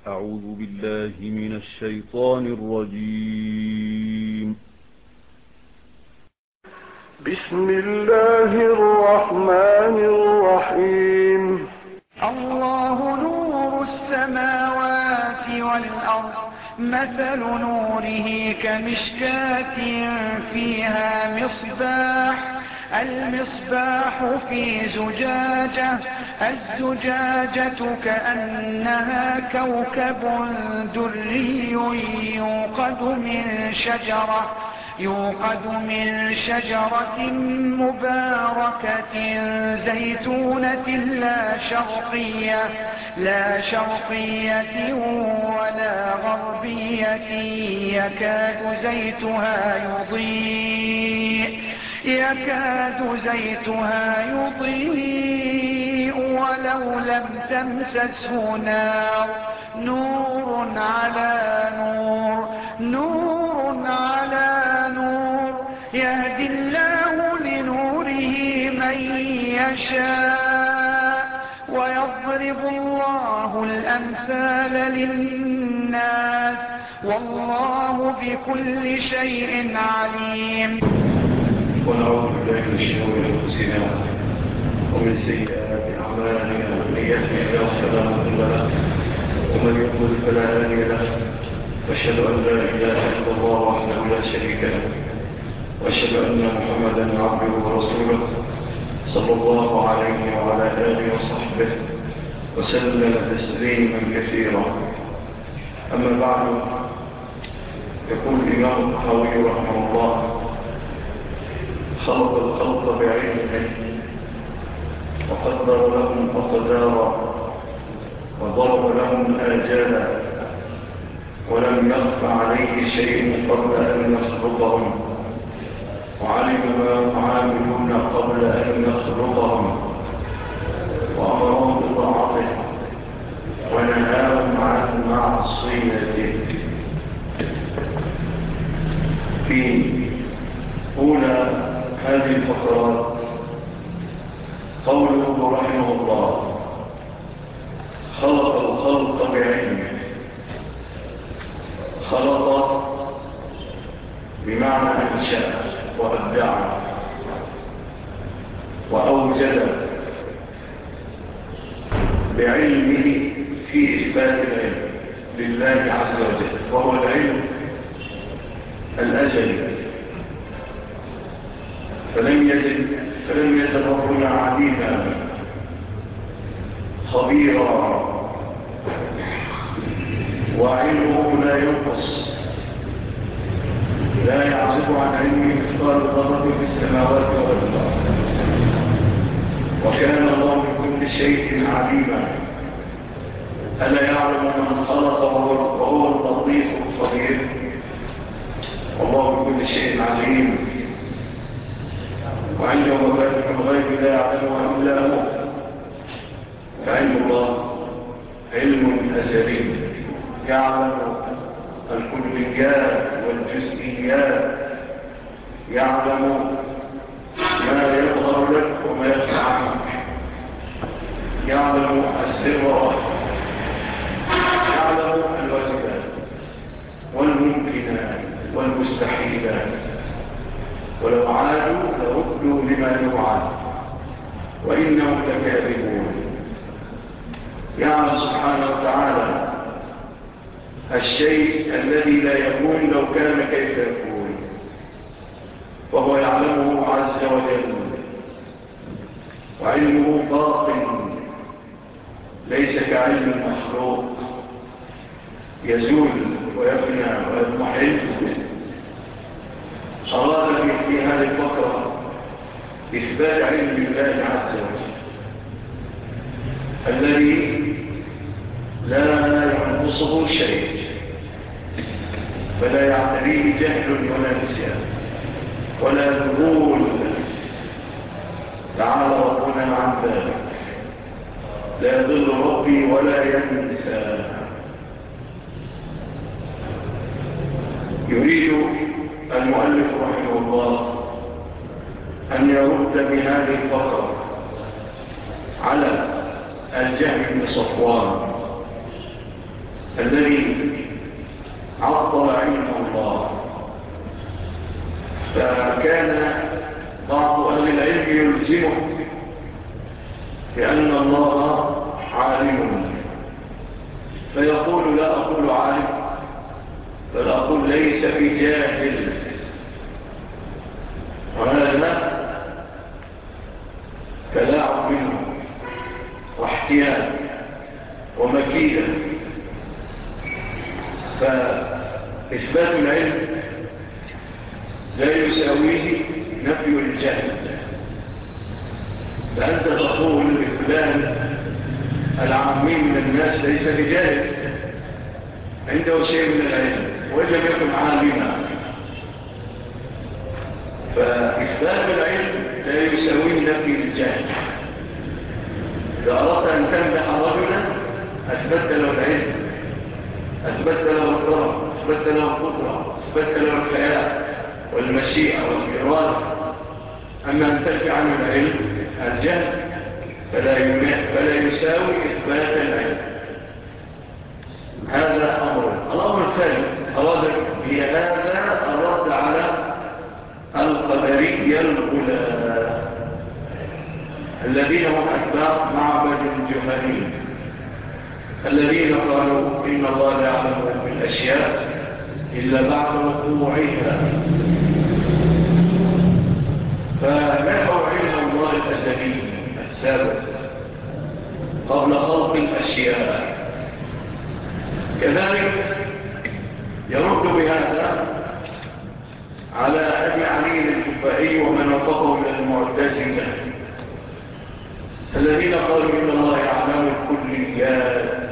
أعوذ بالله من الشيطان الرجيم. بسم الله الرحمن الرحيم. الله نور السماوات والأرض، مثل نوره كمشكاة فيها مصباح، المصباح في زجاجة، الزجاجة كأنها كوكب دري يوقد من شجرة مباركة زيتونة لا شرقية ولا غربية، يكاد زيتها يضيء ولو لم تمسسه نار، نور على نور، يهدي الله لنوره من يشاء، ويضرب الله الأمثال للناس، والله بكل شيء عليم. ونعوذ بالله من شرور أنفسنا ومن سيئات أعمالنا، من يهده الله فلا مضل له ومن يضلل فلا هادي له، وأشهد أن لا إله إلا الله وحده لا شريك له، وأشهد أن محمدا عبده ورسوله صلى الله عليه وعلى آله وصحبه وسلم تسليما كثيرا. أما بعد، يقول الإمام الطحاوي رحمه الله: خلق الخلق بعلمه وقدر لهم فقدارا وضرب لهم آجالا، ولم يخف عليه شيء قبل أن يخلقهم، وعلم ما يعاملون قبل أن يخلقهم، وأمرهم بطاعته ونهاهم عن معصيته. في أولى هذه الفقرات قوله رحمه الله: خلق الخلق بعلمه. خلق بمعنى أنشأ وأبدع وأوجد، بعلمه في إثبات العلم لله عز وجل، وهو العلم الأزلي. فلم يزل ربنا عليما خبيرا، وعلمه لا ينقص، لا يعزب عن علمه مثقال ذرة في السماوات والأرض، وكان الله بكل شيء عليما. ألا يعلم من خلق وهو اللطيف الخبير؟ والله بكل شيء عليم، وعنده مفاتيح الغيب لا يعلمها إلا هو. فعلم الله علم أزلي، يعلم الكليات والجزئيات، يعلم ما يظهر لك وما يخفى عنك، يعلم السر، يعلم الواجبات والممكنات والمستحيلات، ولو عادوا لردوا لما يوعد وإنهم لكاذبون. يعلم سبحانه وتعالى الشيء الذي لا يكون لو كان كيف يكون، وهو يعلمه عز وجل، وعلمه باطن ليس كعلم المخلوق يزول ويفنى ويضمحل. أراد في هذه الفقرة إثبات علم الله عز وجل الذي لا ينقصه شيء، فلا يعتريه جهل ولا نسيان ولا ذهول. تعالى ربنا عن ذلك، لا يضل ربي ولا ينسى. يريد المؤلف رحمه الله أن يرد بهذه الفقرة على الجهم بن صفوان الذي عطل علم الله. فكان بعض أهل العلم يلزمه بأن الله عالم، فيقول لا أقول عالم بل أقول ليس بجاهل. وهذا تلاعب منه واحتيال ومكيدة. فإثبات العلم لا يساويه نفي الجهل. فأنت تقول لفلان العامي من الناس ليس بجاهل، عنده شيء من العلم وإن لم يكن عالما. فإثبات العلم لا يساويه نفي الجهل. إذا أردت أن تمدح رجلا أثبت له العلم، أثبت له الكرم، أثبت له القدرة، أثبت له الحياة والمشيئة والإرادة. أما أن تلك عنه العلم الجهل فلا يساوي إثبات العلم. هذا أمر. الأمر الثاني بهذا الرد على القدرية الغلاة الذين هم أتباع معبد الجهني، الذين قالوا إن الله لا يعلم بالأشياء إلا بعد وقوعها، فنفوا علم الله الأزلي السابق قبل خلق الأشياء. كذلك يرد بهذا على أبي علي الكفائي ومن وفقه من المعتزلة الذين قالوا إن الله يعلم الكليات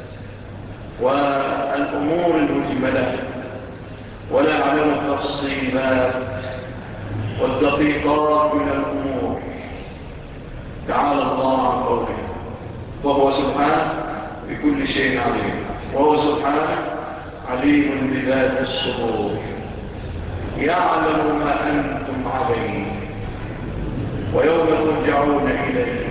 والأمور المجملة ولا يعلم التفصيلات والدقيقات من الأمور. تعالى الله عن قوله وهو سبحانه بكل شيء عليم، وهو سبحانه عليم بذات الصدور، يعلم ما أنتم عليه ويوم ترجعون إليه.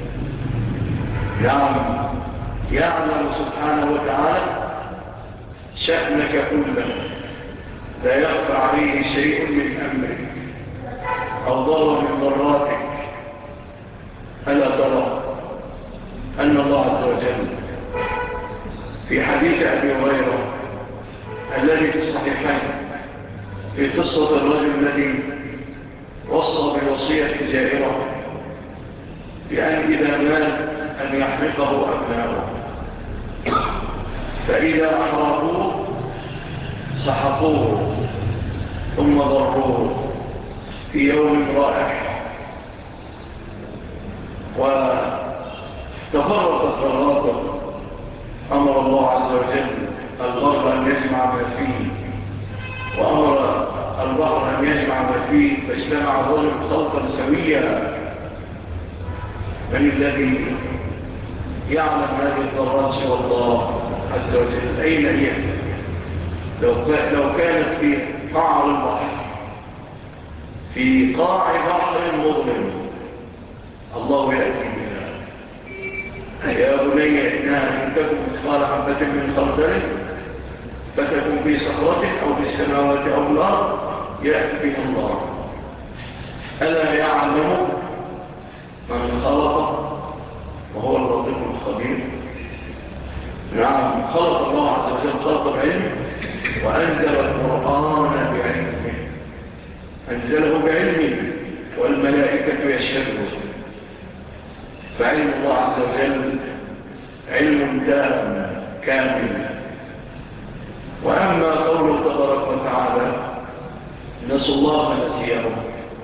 يعلم سبحانه وتعالى شأنك كله، لا يخفى عليه شيء من أمرك أو ضر من ضراتك. ألا ترى أن الله عز وجل في حديث أبي هريرة الذي في الصحيحين في قصة الرجل الذي وصى بوصية جائرة بأن إذا مات أن يحرقه أبناؤه، فإذا أحرقوه سحقوه ثم ضروه في يوم رائح، وتفرقت ضراته. أمر الله عز وجل الغرب أن يجمع ما فيه، وأمر البحر أن يجمع ما فيه، فاجتمع الرجل خلقا سويا. من الذي يعلم هذه الضرات سوى الله عز وجل؟ أين هي؟ لو كانت في قعر البحر، في قاع بحر مظلم، الله يأتي بها. يا بني إنها إن تكن مثقال حبة من خردل فتكن في صخرة أو في السماوات أو الأرض يأتي بها الله. ألا يعلم من خلق وهو اللطيف الخبير؟ نعم، خلق الله عز وجل خلق العلم وأنزل القرآن بعلمه، أنزله بعلمه والملائكة يشهدون. فعلم الله عز وجل علم تام كامل. وأما قوله تبارك وتعالى نسوا الله نسيهم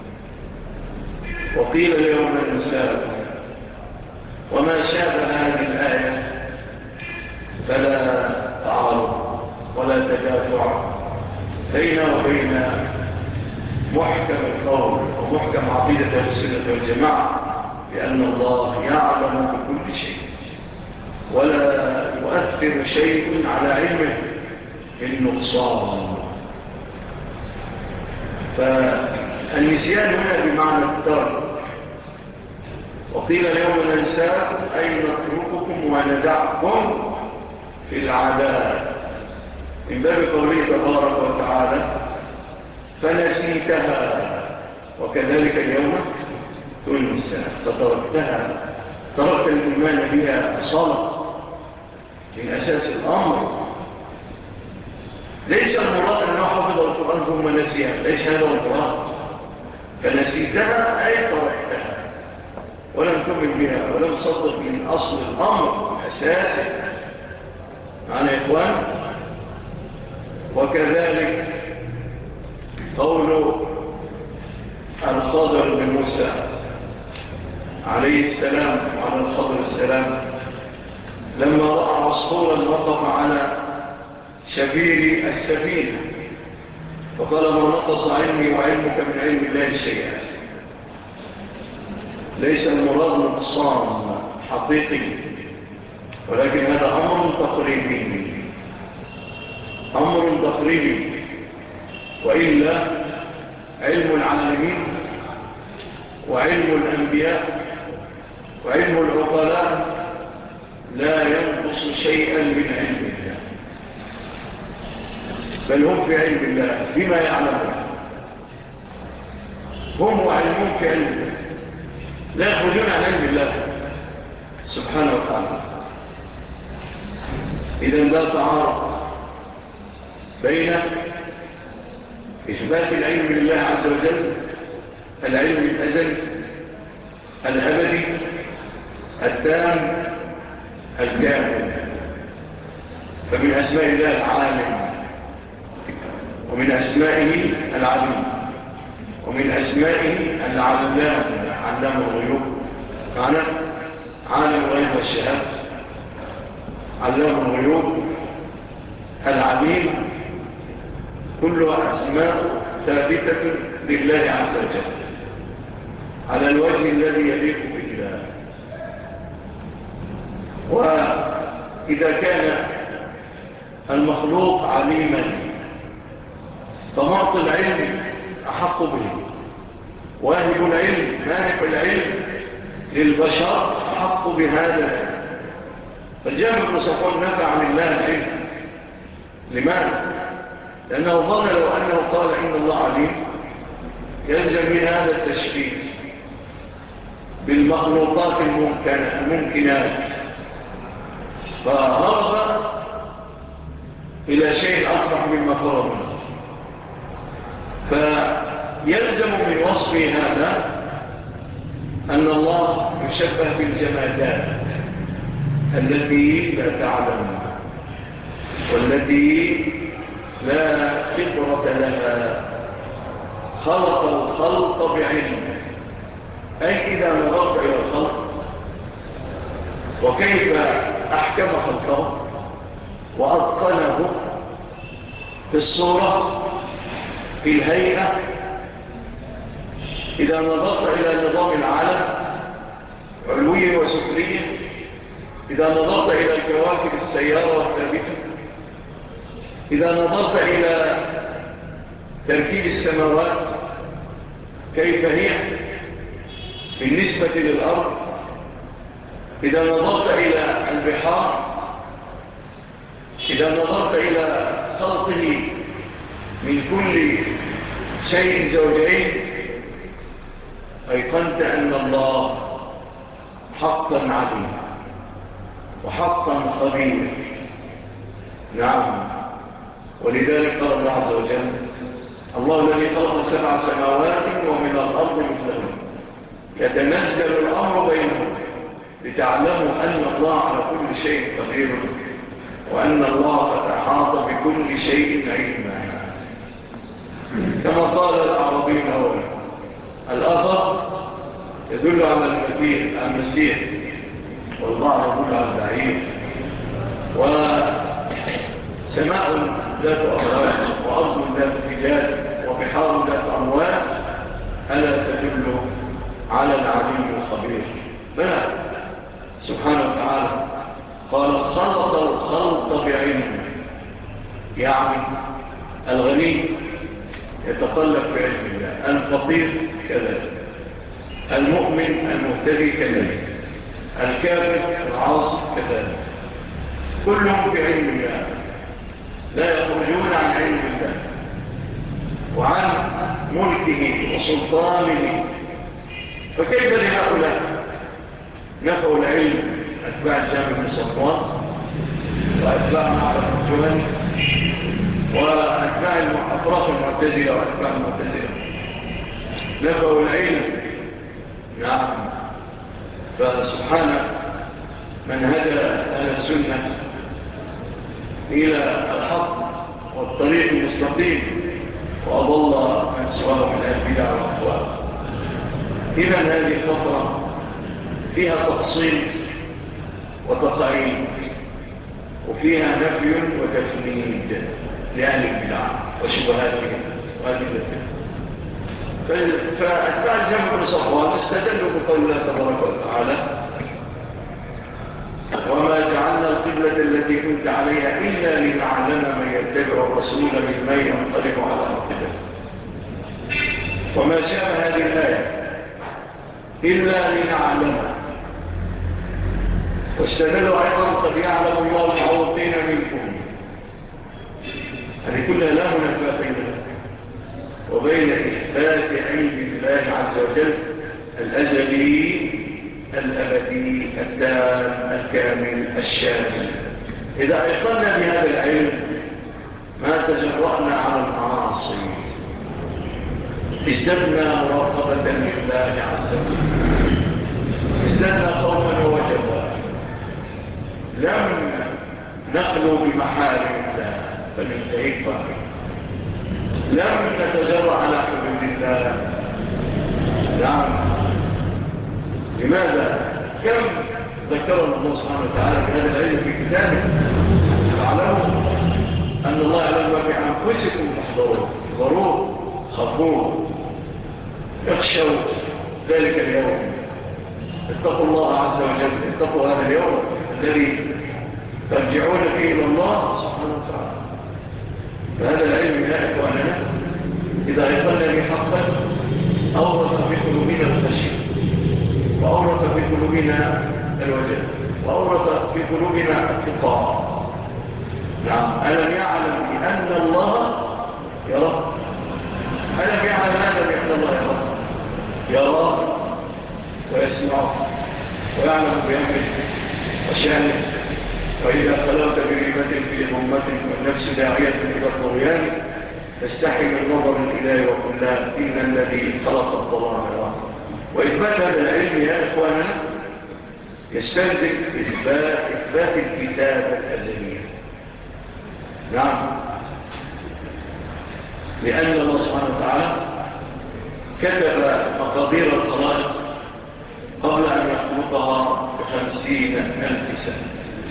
وقيل اليوم ننساهم، وما شابه هذه الآية فلا تعارض ولا تدافع بينه وبين محكم القول ومحكم عقيدة السنة والجماعة بأن الله يعلم بكل شيء ولا يؤثر شيء على علمه بالنقصان. فالنسيان هنا بمعنى الترك. وقيل اليوم ننساكم أي نترككم وندعكم في العادات من باب قوله تبارك وتعالى فنسيتها وكذلك اليوم تنسى فتركتها، تركت الإيمان بها صلاة من أساس الأمر. ليس المراد أنه حفظ القرآن ثم نسيها، ليس هذا المراد. فنسيتها أي تركتها ولم تؤمن بها ولم تصدق من أصل الأمر أساسا. معنا يا إخوان؟ وكذلك قول الخضر بن موسى عليه السلام وعلى الخضر السلام لما رأى عصفورا وقف على شبير السفينة فقال ما نقص علمي وعلمك من علم الله شيئا. ليس المراد نقصان حقيقي، ولكن هذا أمر تقريبي، أمر تقريبي. وإلا علم العالمين وعلم الأنبياء وعلم العقلاء لا ينقص شيئا من علم الله، بل هم في علم الله بما يعلمون، هم وعلمون في علم الله، لا يخرجون عن علم الله سبحانه وتعالى. إذن لا تعارض بين إثبات العلم لله عز وجل، العلم الأزل الأبدي التام الكامل. فمن أسماء الله العالم، ومن أسمائه العليم، ومن أسمائه العلام، علام الغيوب، معنى عالم الغيب والشهادة، علام الغيوب، العليم، كلها أسماء ثابتة لله عز وجل على الوجه الذي يليق بالله. وإذا كان المخلوق عليما فمعطي العلم أحق به، واهب العلم مالك العلم للبشر أحق بهذا العلم. فالجامع بن صفوان نفى عن الله العلم. لماذا؟ لأنه ظن لو أنه قال إن الله عليم يلزم من هذا التشبيه بالمخلوقات الممكنات، فهرب إلى شيء أصبح مما فرض منه. فيلزم من وصف هذا أن الله يشبه بالجمادات التي لا تعلم والتي لا فطرة لها، خلق الخلق بعلم. أي إذا نظرت إلى الخلق وكيف أحكم خلقه وأتقنه في الصورة في الهيئة، إذا نظرت إلى نظام العالم علوية وسفلية، إذا نظرت إلى الكواكب السيارة والثابتة، إذا نظرت إلى تركيب السماوات كيف هي بالنسبة للأرض، إذا نظرت إلى البحار، إذا نظرت إلى خلقه من كل شيء زوجين، أيقنت أن الله حقا عليم وحقا خبير. نعم. ولذلك قال الله عز وجل الله الذي خلق 7 سماوات ومن الأرض مثلهم يتنزل الأمر بينهم لتعلموا أن الله على كل شيء قدير وأن الله قد أحاط بكل شيء علما. كما قال الأعرابي الأول الأثر يدل على المسيح والبعض يدل على البعير، وسماء ذات أمواج وأرض ذات رجال وبحار ذات أمواج ألا تدل على العليم الخبير. بلى سبحانه وتعالى قال خلق الخلق بعلم، يعني الغني يتطلب بعلم الله، الفقير كذلك، المؤمن المهتدي كذلك، الكافر العاصي كذلك. كلهم في علم الله، لا يخرجون عن علم الله وعن ملكه وسلطانه. فكيف لهؤلاء نفوا العلم أتباع جابر بن صفوان وأتباع معبد الجهني وأتباع أطراف المعتزلة وأتباع المعتزلة، نفوا العلم؟ نعم. فسبحانه من هدى أهل السنة إلى الحق والطريق المستقيم وأضل من سواه من البدع والأهواء. إذا هذه الفترة فيها تفصيل وتقعيد وفيها نفي وتفنيد لأهل البدع وشبهاتهم وأدلتهم. فأتباع جابر بن صفوان استدلوا بقول الله تبارك وتعالى: وما جعلنا القبلة التي كنت عليها إلا لنعلم من يتبع الرسول ممن ينقلب على عقبه. وما شاء هذه الآية إلا لنعلم. واستدلوا أيضا: قد يعلم الله المعوقين منكم. هذه كلها لا منافاة بينها وبين إثبات علم الله عز وجل الأزلي الأبدي التام الكامل الشامل. إذا أيقنا بهذا العلم ما تجرأنا على المعاصي، ازددنا مراقبة لله عز وجل، ازددنا خوفا ووجبا، لم نخلو بمحارم الله بل انتهكها، لم نتجرأ على حدود الله. نعم. لماذا؟ كم ذكرنا الله سبحانه وتعالى بهذا العلم في كتابه. تعلموا أن الله يعلم ما في أنفسكم تحضرون، ضرور، خافون، اخشوا ذلك اليوم، اتقوا الله عز وجل، اتقوا هذا اليوم الذي ترجعون فيه إلى الله سبحانه وتعالى. فهذا العلم يا إخواننا إذا أيقنا بحقا أورث في قلوبنا الخشية، وأورث في قلوبنا الوجل، وأورث في قلوبنا التقى. نعم. ألم يعلم بأن الله يرى؟ ألم يعلم هذا بأن الله يرى ويسمع ويعلم بأمره وشأنه. وإذا خلوت بريبة في ضمة والنفس داعية إلى الطغيان فاستحي من نظر الإله وقل لا إن الذي خلق الظلام يرى. وإثبات هذا العلم يا إخواننا يستلزم إثبات الكتاب الأزلية. نعم. لأن الله سبحانه وتعالى كتب مقادير الخلائق قبل أن يخلقها ب50,000 سنة،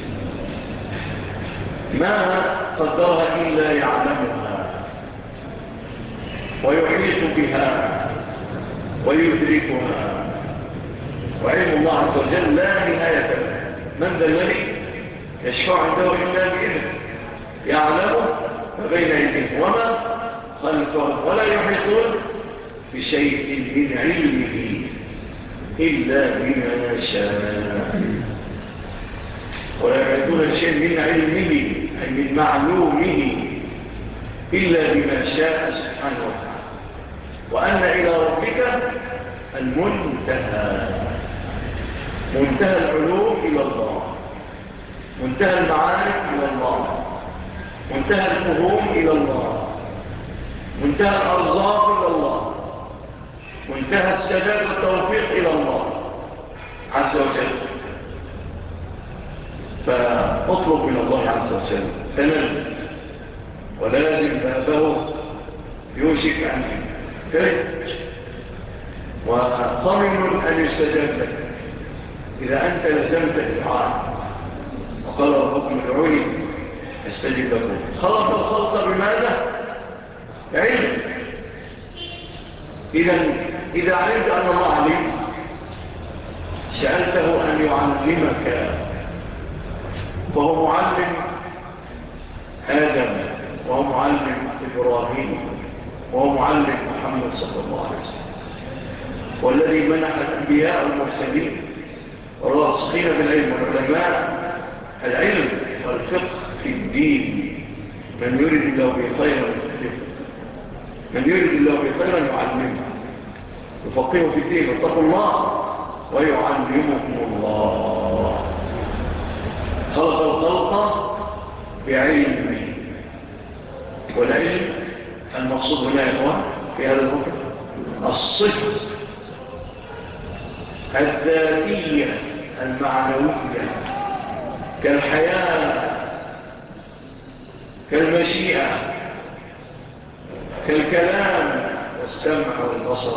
ما قدرها إلا يعلمها ويحيط بها ويدركها. وعلم الله عز وجل لا نهاية له. من ذا الذي يشفع عنده إلا بإذنه، يعلم ما بين أيديهم وما خلفهم ولا يحيطون بشيء من علمه إلا بما شاء. ولا يحيطون بشيء من علمه أي من معلومه إلا بما شاء سبحانه وتعالى. وأن إلى ربك المنتهى، منتهى العلوم إلى الله، منتهى المعارف إلى الله، منتهى الفهوم إلى الله، منتهى الأرزاق إلى الله، منتهى السداد والتوفيق إلى الله عز وجل. فاطلب من الله عز وجل تنل ولازم بابه يوشك أن ترج، وطمن أن يستجاب لك إذا أنت لزمت الدعاء. وقال ربكم ادعوني استجب لكم. خلق الخلق بماذا؟ علم. إذا علمت أن الله عليم سألته أن يعلمك، فهو معلم آدم وهو معلم إبراهيم وهو معلم محمد صلى الله عليه وسلم، والذي منح الأنبياء والمرسلين والراسخين بالعلم والعلماء العلم الفقه في الدين. من يريد الله به خيرا من يريد الله به خيرا يعلمه يفقهه في الدين. واتقوا الله ويعلمكم الله. خلق الخلق بعلمه، والعلم المقصود هنا يا إخوان في هذا الوقت الصفة الذاتية المعنوية كالحياة كالمشيئة كالكلام والسمع والبصر.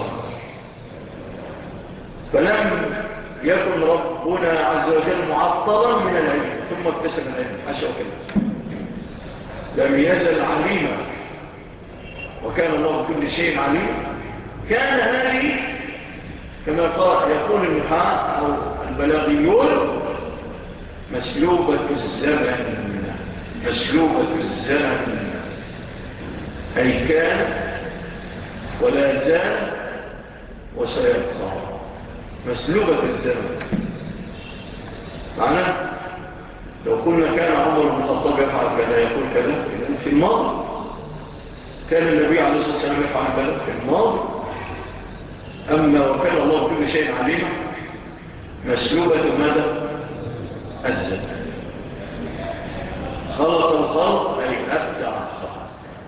فلم يكن ربنا عز وجل معطلا من العلم ثم اكتسب العلم، حاشا وكلا. لم يزل عليما، وكان الله بكل شيء عليما. كان هذه كما قال يقول النحاة أو البلاغيون مسلوبة الزمن. مسلوبة الزمن أي كان ولا زال وسيبقى. مسلوبة الزمن معنى لو قلنا كان عمر بن الخطاب يفعل كذا يقول كذا في الماضي، كان النبي عليه الصلاة والسلام يفعل كذا في الماضي. أما وكان الله كل شيء عليما مسلوبة ماذا؟ الزمن. خلق الخلق أي أبدع الخلق.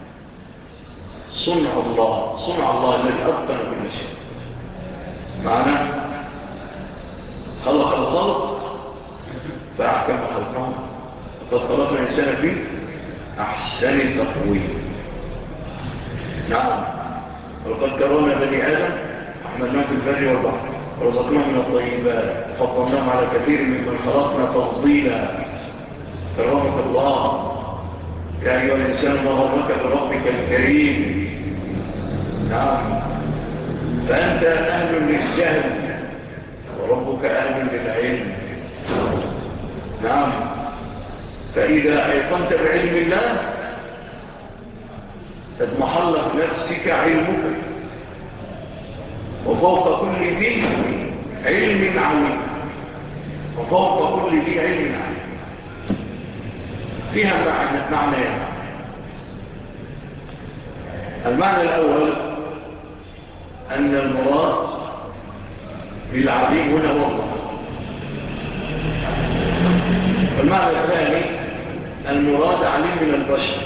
صنع الله الذي أتقن كل شيء. معنى خلق الخلق فأحكم خلقه. وقد خلقنا الإنسان فيه أحسن تقويم. نعم، ولقد كرمنا بني آدم وحملناهم في البر والبحر ورزقناهم من الطيبات وفضلناهم على كثير ممن خلقنا تفضيلا. كرمك الله يا أيها الإنسان ما غرك بربك الكريم. نعم، فأنت أهل للجهل وربك أهل للعلم. نعم، فإذا أيقنت بعلم الله تضمحل في نفسك علمك، وفوق كل ذي علم عليم. وفوق كل ذي علم عليم فيها معنى. المعنى الأول أن المراد بالعليم هنا هو الله. والمعنى الثاني المراد عليم من البشر.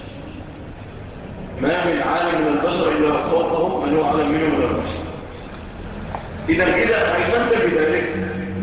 ما من عالم من البشر إلا فوقه من هو عالم منه من البشر. إذا أيضنت بذلك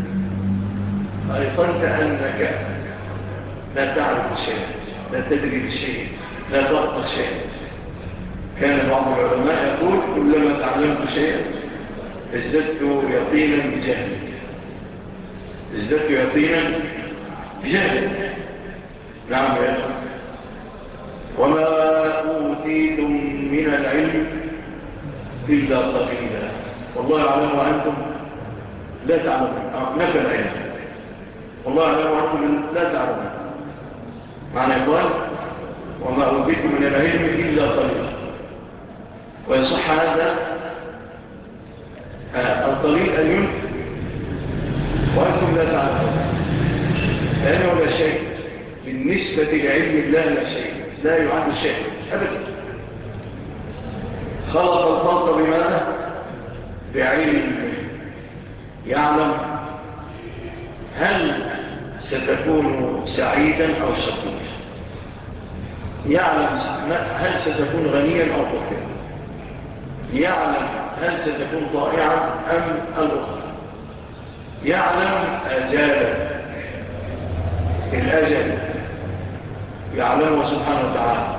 أيضنت أنك لا تعرف شيء، لا تدري شيء، لا تفقه شيء. كان بعض العلماء يقول كلما تعلمت شيئا ازددت يقينا بجهل. ازددت يقينا بجهل. نعم يا أخي. وما أوتيتم من العلم إلا قليلا والله يعلم وأنتم لا تعلمون. نفى العلم والله يعلم وأنتم لا تعلمون. معنى يقول وما أوتيتم من العلم إلا قليلا. ويصح هذا القليل أن ينفي وأنتم لا تعلمون، لأنه لا شيء بالنسبة لعلم الله. لا شيء، لا يعد شيء أبدا. خلق الخلق بماذا؟ بعلم. يعلم هل ستكون سعيدا أو شقيا، يعلم هل ستكون غنيا أو فقيرا، يعلم هل ستكون ضائعا أم الأخرى، يعلم أجالك الأجل يعلمه سبحانه وتعالى.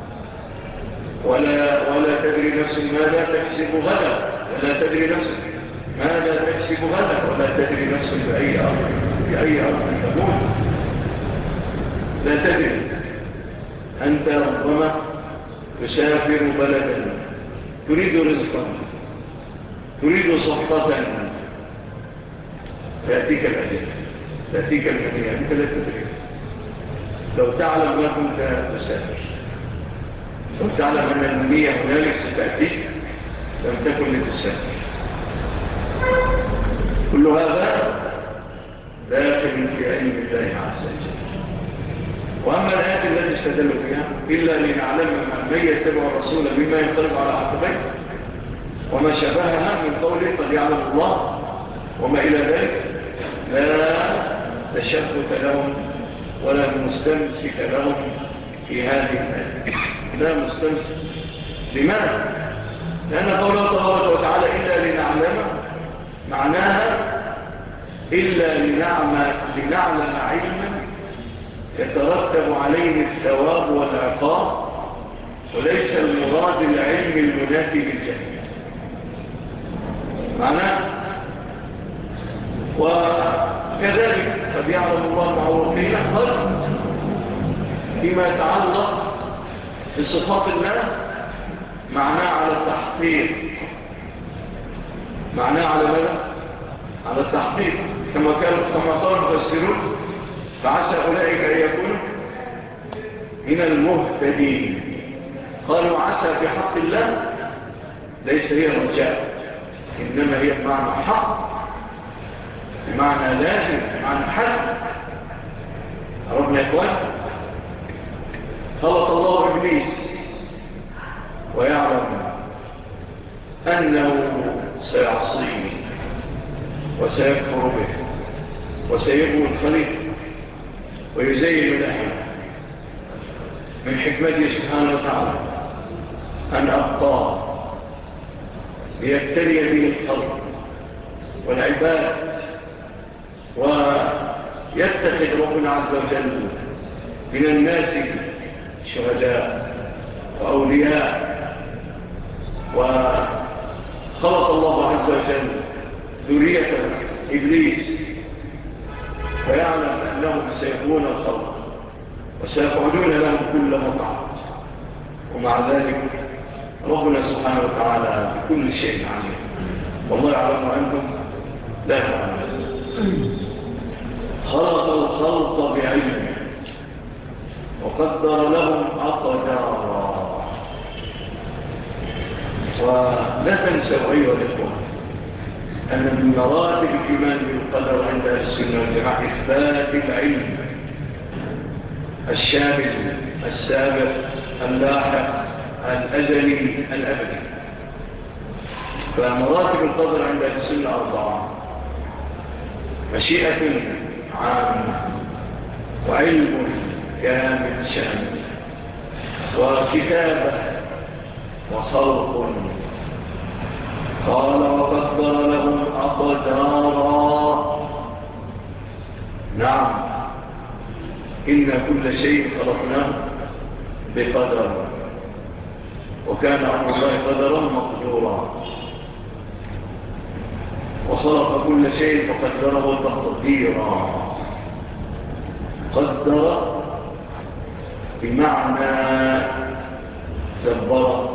ولا تدري نفس ماذا تكسب غدا، ولا تدري نفس ماذا تكسب غدا، ولا تدري نفس بأي أرض تموت. لا تدري. أنت ربما تسافر بلدا تريد رزقا، تريد صحبة، تأتيك الأجل، تأتيك المنية، أنت لا تدري. لو تعلم ما كنت تسافر، لو تعلم أن المنية هنالك ستأتيك لم تكن لتسافر. كل هذا داخل في علم الله عز وجل. استدلوا بها إلا لنعلم من يتبع الرسول مما ينقلب على عقبيه وما شبهها من قوله قد يعلم الله وما إلى ذلك لا تشبك لهم ولا مستمسك لهم في هذه الآية. لا مستمسك. لماذا؟ لأن قوله تبارك وتعالى إلا لنعلم معناها إلا لنعلم علما يترتب عليه الثواب والعقاب وليس المراد العلم المنافي للجهل معناه. وكذلك قد يعلم الله المعوقين قد فيما يتعلق بصفات الله معناه على التحقيق. معناه على ماذا؟ على التحقيق كما قال المفسرون فعسى أولئك أن يكونوا من المهتدين. قالوا عسى في حق الله ليس هي رجاء إنما هي بمعنى حق بمعنى لازم بمعنى حق. عرفنا يا إخوان؟ خلق الله إبليس ويعلم أنه سيعصيه وسيكفر به وسيبغي الخليق ويزين له من حكمته سبحانه وتعالى أن أبقاه ليبتلي به الخلق والعباد ويتخذ ربنا عز وجل من الناس شهداء وأولياء. وخلق الله عز وجل ذرية إبليس فيعلم أنهم سيكون الخلق وسيقعدون لهم كل مطعم ومع ذلك ربنا سبحانه وتعالى بكل شيء عليم والله يعلم أنهم لا تعلمون. خلق الخلق بعلمه وقدر لهم أقدارا. ولا تنسوا أيها الإخوة أن من مراتب الإيمان بالقدر عند السنة والجماعة إثبات العلم الشامل السابق اللاحق الأزلي الأبدي. فمراتب القدر عند السنة 4: مشيئة عامة وعلم كامل شامل وكتابة وخلق. قال وقدر لهم أقدارا. نعم إن كل شيء خلقناه بقدر وكان أمر الله قدرا مقدورا. وخلق كل شيء فقدره تقديرا. قدر بمعنى دبر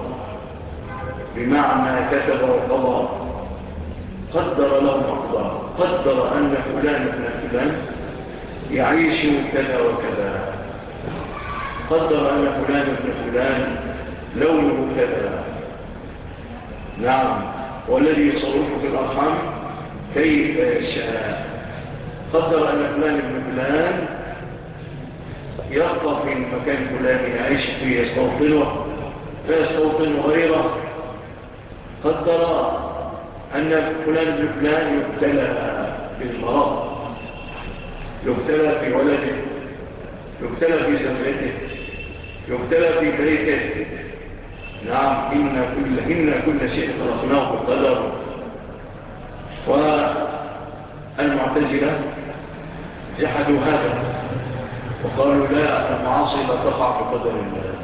بمعنى كتب وقضى. قدر لهم أقدار. قدر أن فلان ابن فلان يعيش كذا وكذا. قدر أن فلان ابن فلان لونه كذا. نعم والذي يصرف في الأرحام كيف يشاء. قدر أن فلان ابن فلان يبقى في المكان فلان يعيش فيه يستوطنه لا يستوطن غيره. قدر أن فلان ابن فلان يبتلى بالمرض يبتلى في ولده يبتلى في زمرته يبتلى في بيته. نعم إن كل شيء خلقناه بقدر. والمعتزلة جحدوا هذا وقالوا لا المعاصي لا تقع بقدر الله.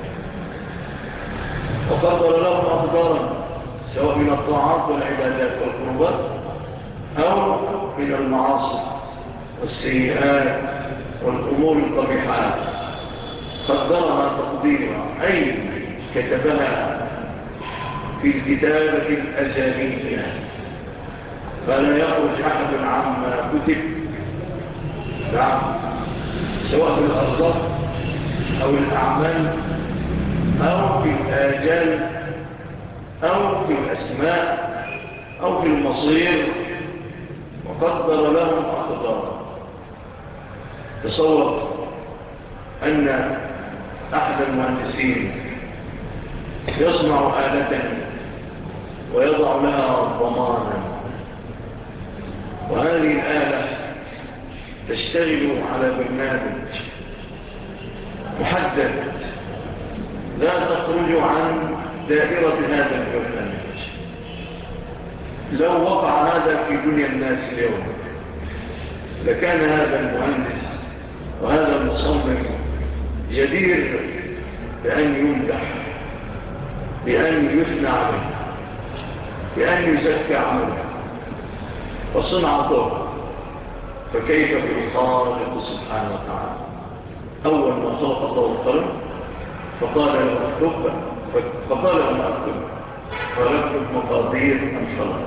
وقدر لهم أقدارا سواء من الطاعات والعبادات والقربات أو من المعاصي والسيئات والأمور القبيحات. قدرها تقديرا أي كتبها في الكتابة الأزلية فلا يخرج أحد عما كتب. نعم سواء في الأرزاق أو الأعمال أو في الآجال أو في الأسماء أو في المصير. وقدر لهم أقدار. تصور أن أحد المهندسين يصنع آلة ويضع لها ضمانا، وهذه الآلة تشتغل على برنامج محدد لا تخرج عن دائرة هذا البرنامج. لو وقع هذا في دنيا الناس اليوم لكان هذا المهندس وهذا المصمم جدير بأن يمدح، بأن يثنى عليه، بأن يزكى عمله وصنع طرق. فكيف بالخالق سبحانه وتعالى؟ أول ما خلق الله القلم فقال له اكتب، فقال له اكتب، فلكتب مقادير الخلق،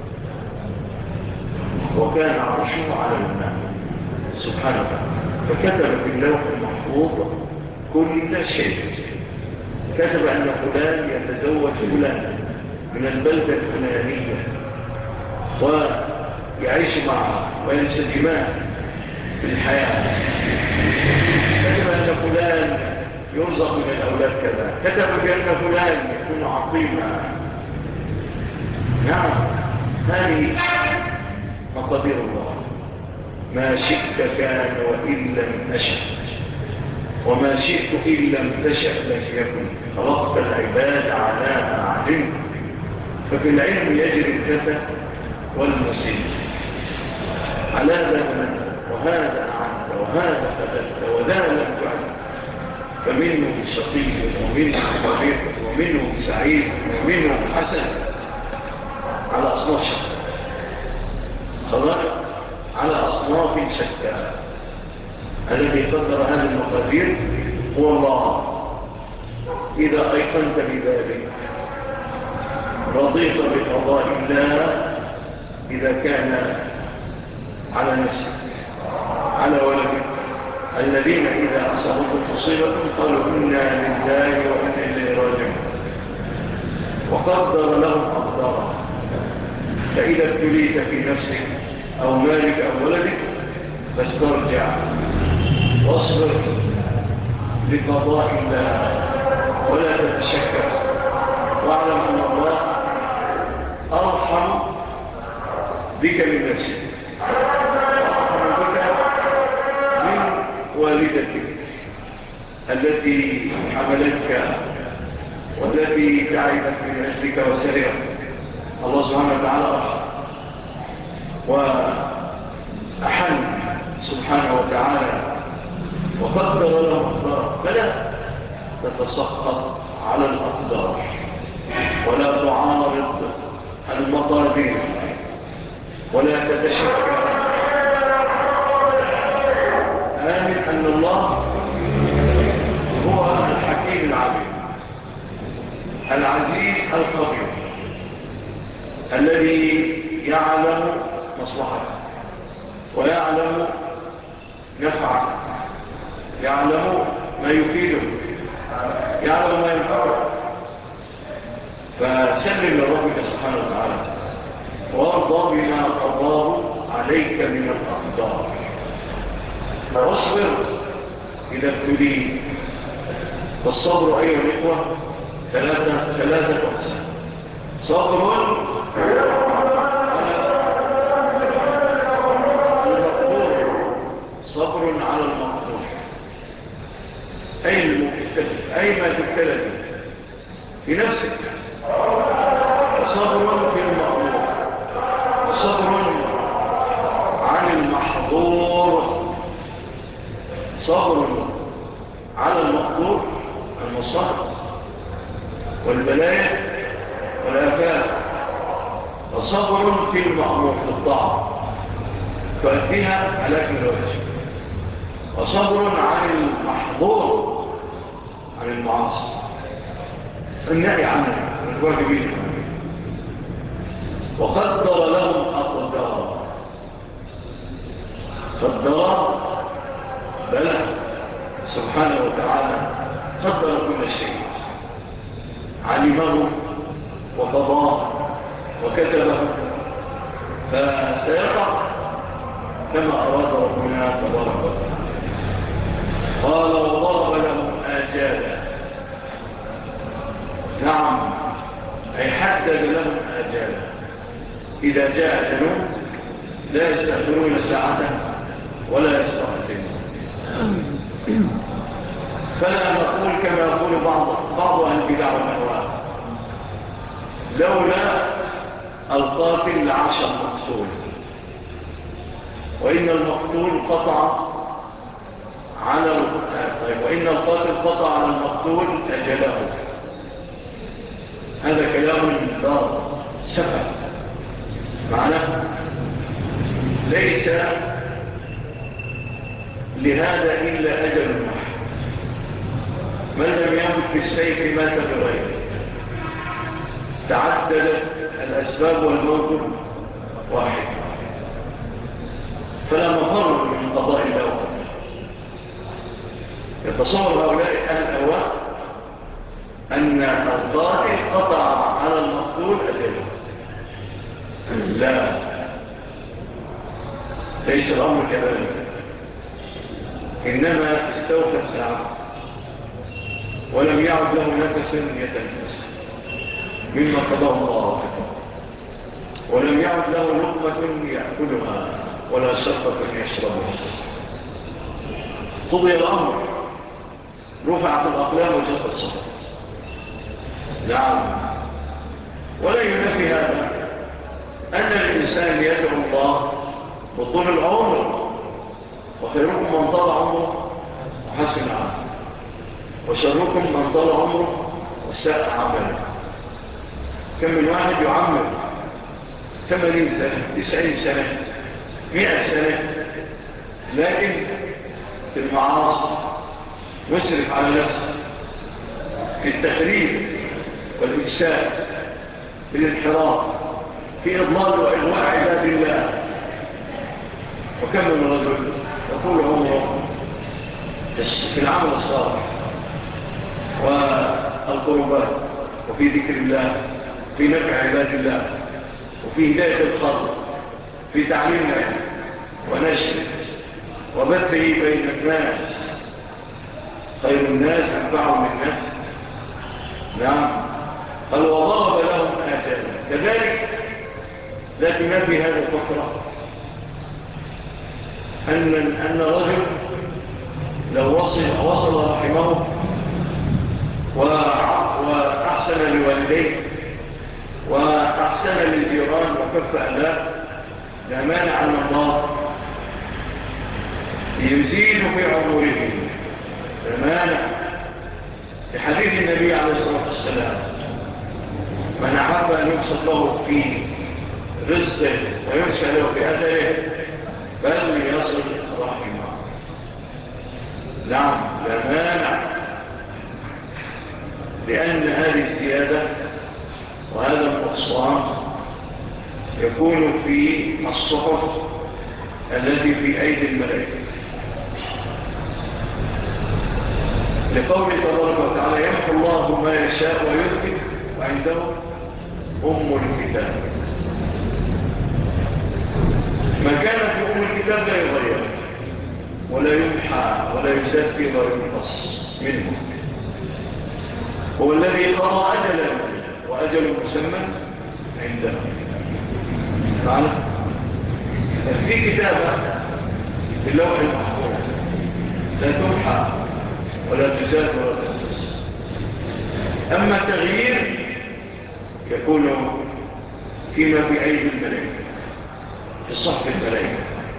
وكان عرشه على الماء سبحانه وتعالى. فكتب في اللوح المحفوظ كل شيء. كتب أن فلان يتزوج فلان من البلدة الفلانية ويعيش معه وينسجمان في الحياة. كتب أن فلان يرزق من الأولاد كذا. كتب بأن فلان يكون عقيما. نعم، هذه مقادير الله. ما شئت كان وإن لم أشأ، وما شئت إن لم تشأ لم يكن. خلقت العباد على ما علمت، ففي العلم يجري الفتى والمسيء. على ذا وهذا أعنت وهذا فدلت وذا لم تعلم. فمنهم شقي ومنهم ربيع ومنهم سعيد ومنهم حسن، على أصناف شتى. خلاص، على أصناف شتى. الذي قدر هذه المقادير هو الله. إذا أيقنت بذلك رضيت بقضاء الله. إذا كان على نفسك، على ولدك، الذين إذا أصابتهم مصيبة قالوا إنا لله وإنا إليه راجعون، وقدر لهم أقدارا. فإذا ابتليت في نفسك أو مالك أو ولدك فاسترجع واصبر لقضاء الله ولا تتشكر، واعلم أن الله أرحم بك من نفسك، أرحم بك من والدتك التي حملتك والتي تعبت من أجلك وسرعت. الله سبحانه وتعالى أرحم وأحن سبحانه وتعالى وقدر له أقدار. فلا تتسقط على الأقدار ولا تعارض المقادير ولا تتشكل. آمن أن الله هو الحكيم العليم العزيز الخبير الذي يعلم مصلحته ويعلم نفعه، يعلم ما يفيده، يعلم ما ينفعه. فسلم لربك سبحانه وتعالى وارضى بما قضاه عليك من الأقدار، واصبر إذا ابتليت. والصبر أيها الإخوة ثلاثة أقسام: صبر صبر على المقدور، أي المبتلى، أي ما تبتلى به في نفسك، وصبر في المقدور، وصبر عن المحظور. صبر على المقدور، المصائب والبلايا والآفات، وصبر في المأمور في الطاعة فأتيها على كل وجه، وصبر عن المحظور، عن المعاصي، النهي عنه الواجبين. وقدر لهم أقدار. قدر بلى سبحانه وتعالى، قدر كل شيء، علمه وقضاه وكتبه، فسيقع كما أراد ربنا تبارك وتعالى. قال وضرب لهم آجالا نعم، أي حدد لهم آجالا، إذا جاء أجلهم لا يستأخرون ساعة ولا يستقدمون. فلا نقول كما يقول بعض أهل البدع والأهواء لولا القاتل لعاش المقتول، وإن المقتول قطع على وإن القاتل قطع على المقتول أجله. هذا كلام ضار سفه، معناه ليس لهذا إلا أجل واحد، من لم يمت بالسيف مات بغيره. تعددت الأسباب والموت واحد، فلا مفر من قضاء الله. يتصور هؤلاء الأهواء أن القاتل قطع على المقتول أجله. لا، ليس الأمر كذلك، إنما استوفى الساعة ولم يعد له نفس يتنفس مما قضاه الله عنه، ولم يعد له لقمة يأكلها ولا شربة يشربها. قضي الأمر، رفعت الأقلام وجاءت الصحة. نعم، ولا ينفي هذا أن الإنسان يدعو الله بطول العمر، وخيركم من طال عمره وحسن عمله، وشركم من طال عمره وساء عمله. كم من واحد يعمر 80 سنة 90 سنة 100 سنة، لكن في المعاصي مسرف على نفسه، في التخريب والإفساد، في الانحراف، في إضلال وإغواء عباد الله. وكم من رجل يقول عمره في العمل الصالح والقربات، وفي ذكر الله، في نفع عباد الله، وفي هداية الخلق، في تعليم العلم ونشره وبثه بين الناس. خير الناس أنفعهم للناس. نعم، قال وضرب لهم آجالا. كذلك لا تنافي هذا الفقرة أن رجل لو وصل رحمه وأحسن لوالديه وأحسن للجيران وكف أذاه، لا مانع أن الله يزيد في عمره. لا مانع، لحديث النبي عليه الصلاة والسلام: من أحب أن يبسط له في رزقه ويمسك له في أثره فليصل رحمه. نعم، لا مانع، لأن هذه الزيادة وهذا النقصان يكون في الصحف التي في أيدي الملائكة، لقوله تبارك وتعالى: يمحو الله ما يشاء ويثبت وعنده أم الكتاب. ما كان في أم الكتاب لا يغير ولا يمحى ولا يزكي ولا ينقص منه. هو الذي قضى أجلا وأجل مسمى عنده. تعالى في كتابة في اللوح المحفوظ لا تمحى ولا تزاد ولا تنقص. أما التغيير يكون فيما في أيدي الملائكة، في صحف الملائكة.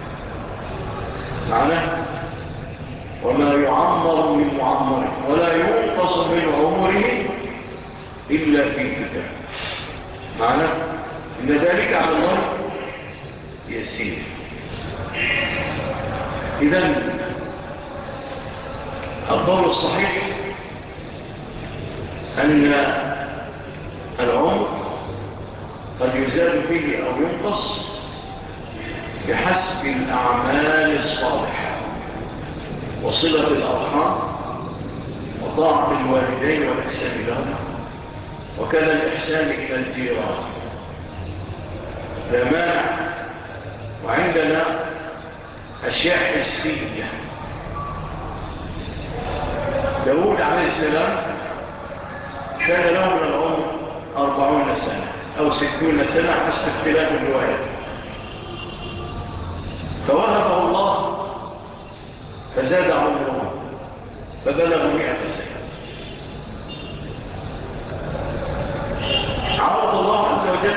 معناه وما يعمر من معمره ولا ينقص من عمره إلا في كتاب. معناه إن ذلك على الله يسير. إذن القول الصحيح أن العمر قد يزاد فيه أو ينقص بحسب الأعمال الصالحة وصلة الأرحام وطاعة الوالدين والإحسان لهم، وكان الإحسان إلى الجيران. لا مانع. وعندنا أشياء حسية. داود عليه السلام كان له من العمر 40 سنة أو 60 سنة حسب اختلاف الرواية، فوهبه الله فزاد عمره فبلغ 100 سنة. عرض الله عز وجل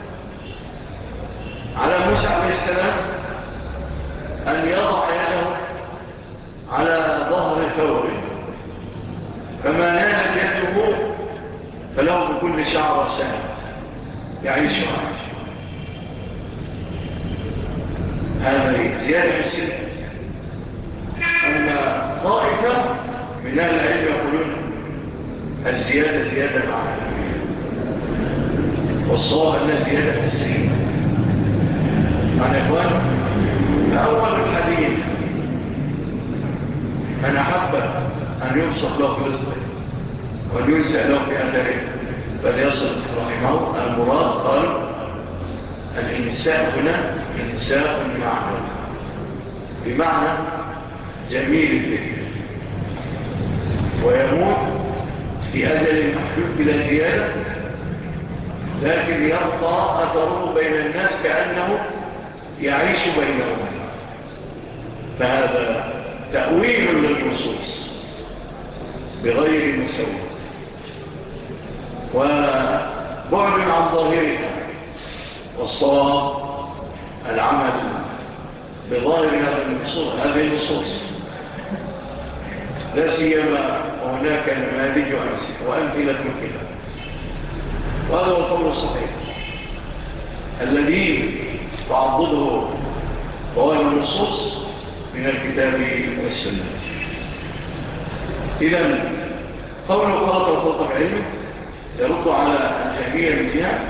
على موسى عليه السلام أن يضع يده على ظهر ثوره، فما نالت يده فله بكل شعر سنة يعيش وعيش. هذا زيادة في السنة. أما طائفة من أهل العلم يقولون الزيادة زيادة معنى، والصواب أنها زيادة في السنة. معنى إخوان، فأول الحديث من أحب أن يبسط له في رزقه وأن ينسأ له في أثره فليصل رحمه. المراد قال الإنساء هنا إنساء معنى، بمعنى جميل الذكر، ويموت في أجل محدود بلا زيادة، لكن يبقى أثره بين الناس كأنه يعيش بينهم. فهذا تأويل للنصوص بغير مسوى وبعد عن ظاهرها، والصواب العمل بظاهر هذه النصوص، لا سيما وهناك نماذج وأمثلة كده. وهذا هو القول الصحيح الذي تعضده ظواهر النصوص من الكتاب والسنة. إذن قوله قال وطلب علمه يرد على الجهمية من جهة،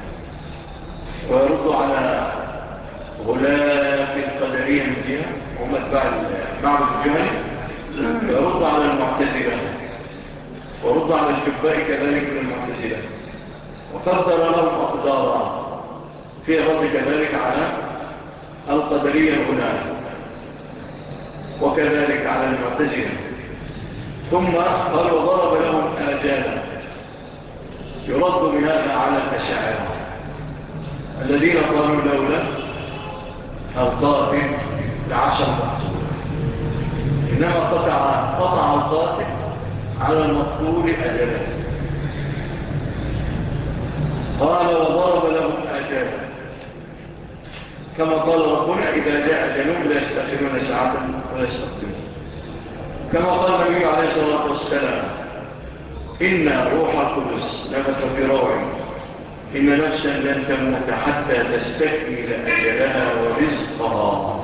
ويرد على غلاة القدرية من جهة هم اتباع معبد الجهل، ويرد على المعتزلة، ورد على الكباء كذلك من المعتزلة، وقدر لهم أقدارا في الرد كذلك على القدرية الغلاة، وكذلك على المعتزلة. ثم قال وضرب لهم آجالا يرد بهذا على الأشاعرة الذين قالوا لولا القاتل ل10 مقتول، إنما قطع القاتل على المقتول أجلا. قال وضرب لهم آجالا كما قال ربنا إذا جاء أجلهم لا يستأخرون ساعة ولا يستقدمون، كما قال النبي عليه الصلاة والسلام إن روح القدس نفث في روعي إن نفسا لن تموت حتى تستكمل أجلها ورزقها.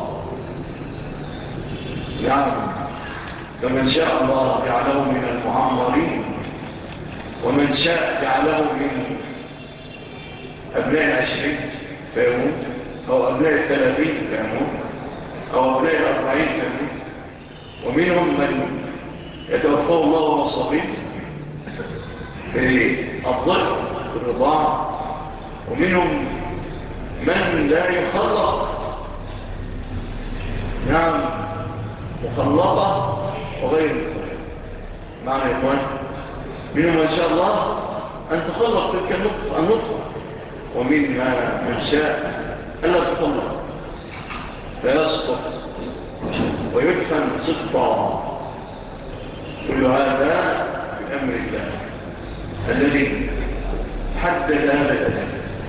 نعم، فمن شاء الله جعله من المعمرين، ومن شاء جعله من أبناء 20 فيموت، أو أبناء 30 فيموت، أو أبناء 40 فيموت. ومنهم من يتوفاه الله وهو صغير بالضرب بالرضاعة، ومنهم من لا يخلق، نعم، مخلقة وغير معنى يا إخوان. منهم إن شاء الله أن تخلق تلك النطفة، ومن من شاء ألا تخلق فيسقط ويدفن سقطا. كل هذا بأمر الله الذي حدد هذا الأجل.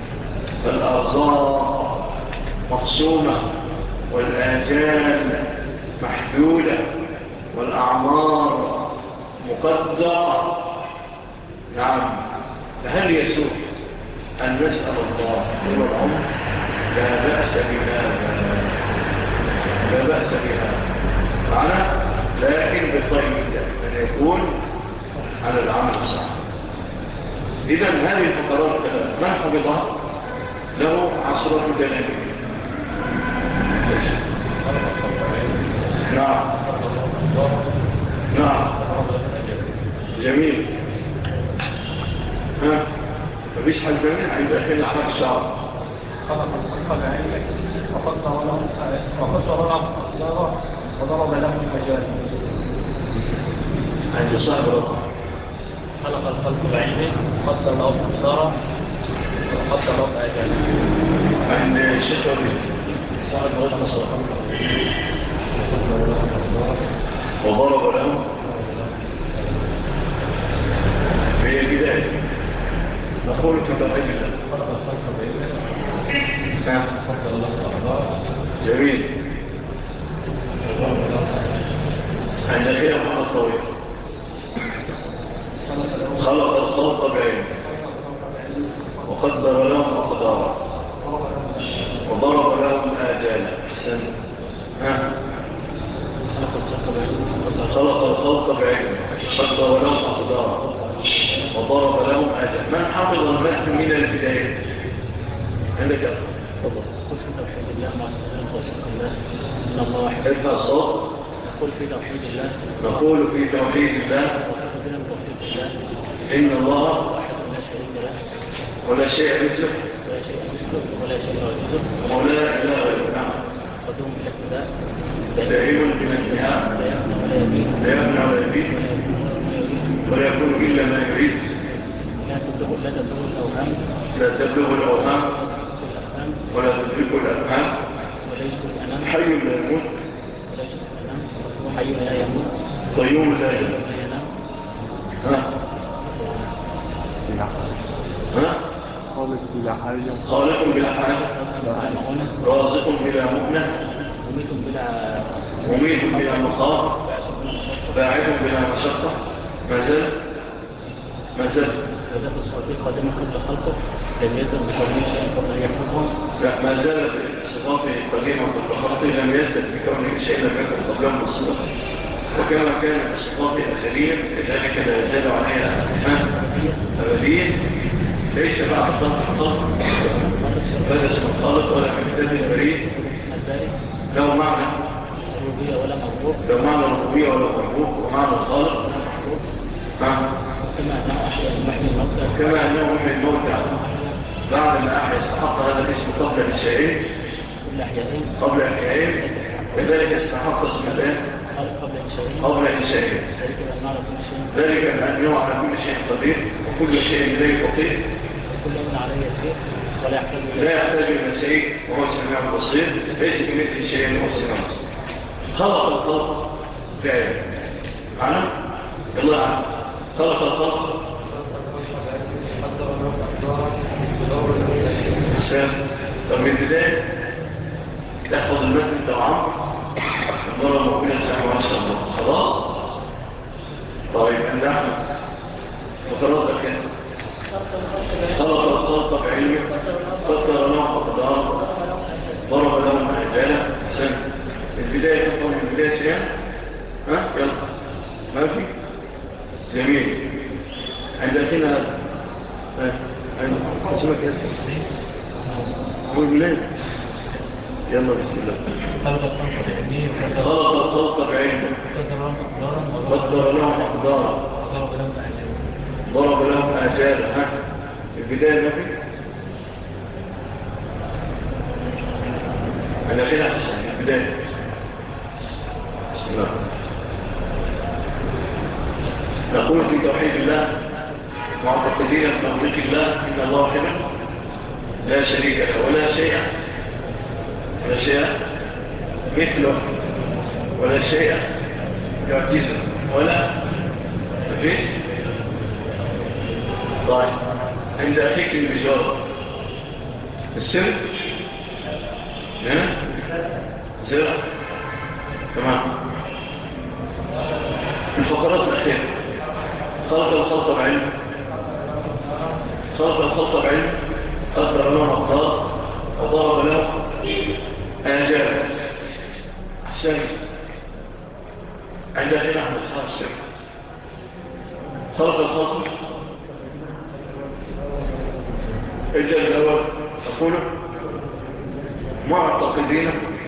فالأرزاق مقسومة، والآجال محدودة، والأعمار مقدرة. نعم، فهل يسوء أن نسأل الله طول العمر؟ لا بأس بهذا، لا بأس بهذا معنا، لكن بالطيب أن يكون على العمل الصحيح. إذن هذه الفقرات من حفظها له 10 دلائل. نعم نعم، جميل. مفيش حد جميل هيبقى كده حد الشعر وضرب لهم المجال عند صاحب رقم خلق الخلق بعلمه قدر له أبصاره وقدر له آجاله. عند الشيخ صاحب غير مصر وضرب له هي بداية نقول في توحيد الله. جميل. عند خير محمد طويل خلق الخلق بعلمه وقدر لهم أقدارا وضرب لهم آجالا. حسن. خلق الخلق بعلمه وقدر لهم أقدارا وضرب لهم آجالا. من حفظ المتن من البداية؟ عندك أفضل. قل في توحيد الله معصرين توفيق الله إن الله واحد. ارفع الصوت. نقول في توحيد الله. نقول في توحيد الله إن الله واحد لا شريك له ولا شيء مثله ولا شيء غيره ولا إله غيره. قدوم بالابتداء دائم بالانتهاء لا يمنع ولا يبيد ولا يكون إلا ما يريد. لا تبلغ الأوهام ولا تدرك الأفهام. حي لا يموت وحي لا يموت قيوم لا ينام. خالق بلا حاجة رازق بلا مؤنة مميت بلا مقام باعد بلا مشقة. ما زال وذات الصفات قادمة قبل خلقه لم يزل بكونه شيء قبل أن يحفظهم. لا، ما زالت الصفات قديمة قبل خلقه لم يزل بكونه شيء لم يكن قبله مصدر. وكما كانت الصفات الأخرية كذلك لا يزال عليها أبدية ليس بعد خلق فلا اسم الخالق ولا حدث البريد له معنى ربوبية ولا مربوط لو معنى الربوبية ولا مربوط ومعنى الخالق كما أنه أحيى المحيي الموتى كما أنه محيي الموتى بعد ما أحيى استحق هذا الاسم قبل إنشائه قبل إحيائه كذلك استحق اسم الله قبل إنشائه ذلك أنه على كل شيء قدير وكل شيء إليه فقير لا يحتاج إلى شيء وهو السميع البصير ليس بمثل شيء وهو السميع البصير. خلق الخلق فعلا معنا الله عنه خلق الخلق حسان. طب من البداية تحفظ المتن طبعا المرة ممكن نسمع ما شاء الله خلاص. طيب عند أحمد فقراتك كده خلق الخلق بعلمه قدر لهم أقدار ضرب لهم أجالا. حسن. البداية تفضل من البداية شيئا. يلا ما في جميل. عند أخينا اسمك يا اسم قول منين. يلا بسم الله. خلق الخلق بعلمه قدر لهم أقدار ضرب لهم آجالا. البداية ما في أنا خير أحسن البداية. بسم الله. نقول في توحيد الله معتقدين بتوحيد الله إن الله واحد لا شريك له ولا شيء مثله ولا شيء يعجزه ولا مفيش. طيب عند أخيك البجارة السر زرع تمام. الفقرات الأخيرة خلق الخلق بعلم قدر لهم أقدار وضرب لهم آجال. أحسن. عند أخينا أحمد صار السر خلق الخلق الجل الأول أقوله معتقدين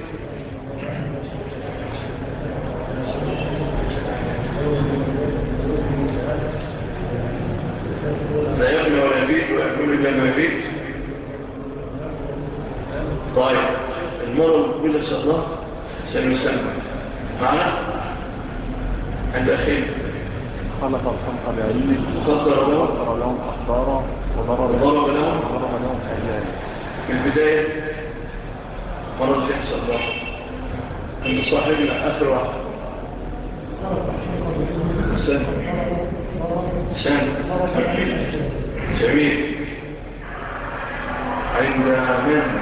لا يبنى ولا يبيت ويأكل إلا ما يبيت. طيب المرة المقبلة إن شاء الله سنسمى معنا عند أخينا خلق الخلق بعلمه وقدر وقدر لهم أقدارا وضرب لهم أجلالا. في البداية مرة الشيخ صلى الله عليه وسلم أن صاحبنا آخر واحد سن جميل عند من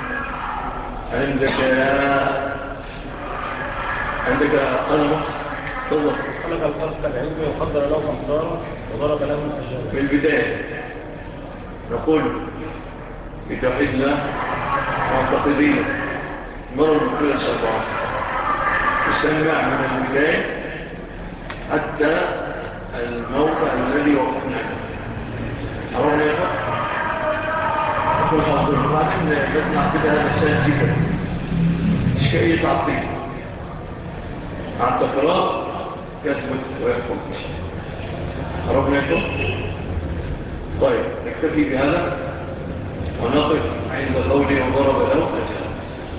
عندك قلم تفضل. خلق الخلق بعلمه وقدر لهم أقدارا وضرب لهم أجلالا. في البداية نقول بتوحيد الله معتقدين مرة بكل سبعة يسمع من البداية حتى الموضع الذي وقفنا عرفنا يا أخوة أقول حاضر بعدين نطلع كده هذا السيد جدا مش كأي تعطيل مع التكرار يثبت ويحكم عرفنا يا أخوة. طيب نكتفي بهذا ونقف عند قولي وضرب له أجل.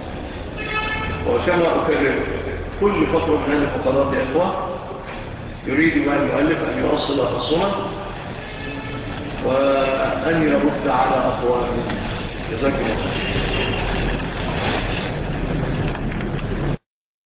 وكما أكرر كل فترة من هذه الفقرات يا إخوة يريد مع المؤلف أن يوصل أصلا وأن يرد على أقوامه. جزاكم الله.